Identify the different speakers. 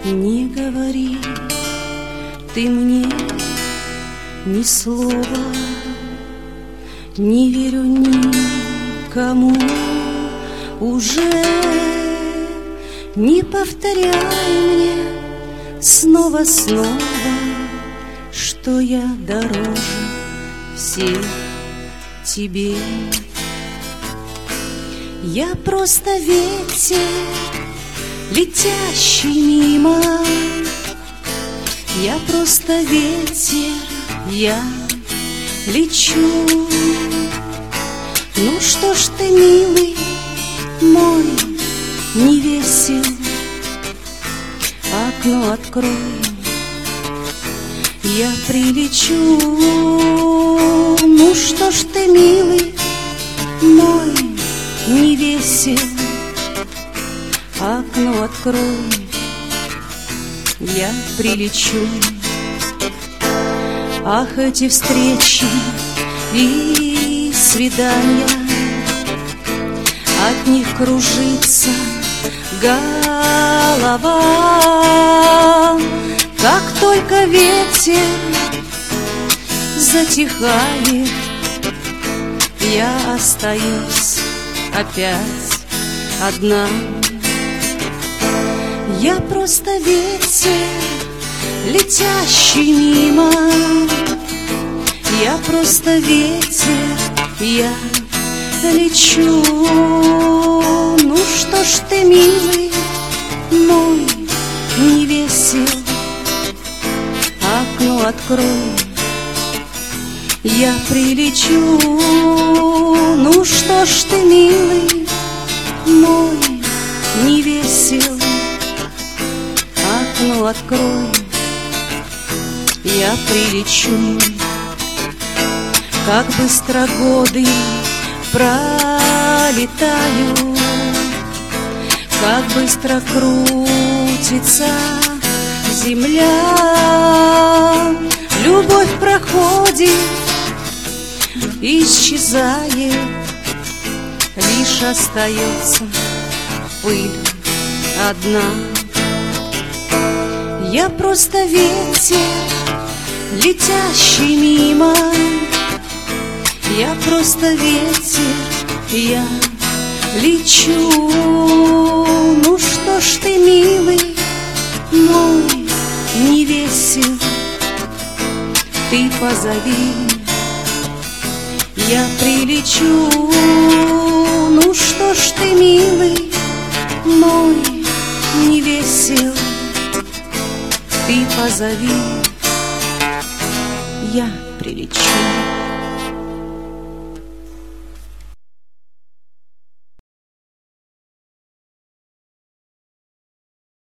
Speaker 1: Не говори ты мне ни слова, не верю никому уже. Не повторяй мне снова, что я дороже всех тебе. Я просто ветер, летящий мимо. Я просто ветер, я лечу. Ну что ж ты, милый мой, не весел, окно открой, я прилечу. Ну что ж ты, милый мой, не весел, окно открой, я прилечу. Ах, эти встречи и свидания, от них кружится голова. Как только ветер затихает, я остаюсь опять одна. Я просто ветер, летящий мимо. Я просто ветер, я лечу. Ну что ж ты, милый мой, не весел, окно открой, я прилечу. Ну что ж ты, милый мой, не весел, окно открой, я прилечу. Как быстро годы пролетают, как быстро крутится земля. Любовь проходит, исчезает, лишь остается пыль одна. Я просто ветер, летящий мимо. Я просто ветер, я лечу. Ну что ж ты, милый мой, не весел, ты позови, я прилечу. Ну что ж ты, милый мой, не весел, ты позови, я прилечу.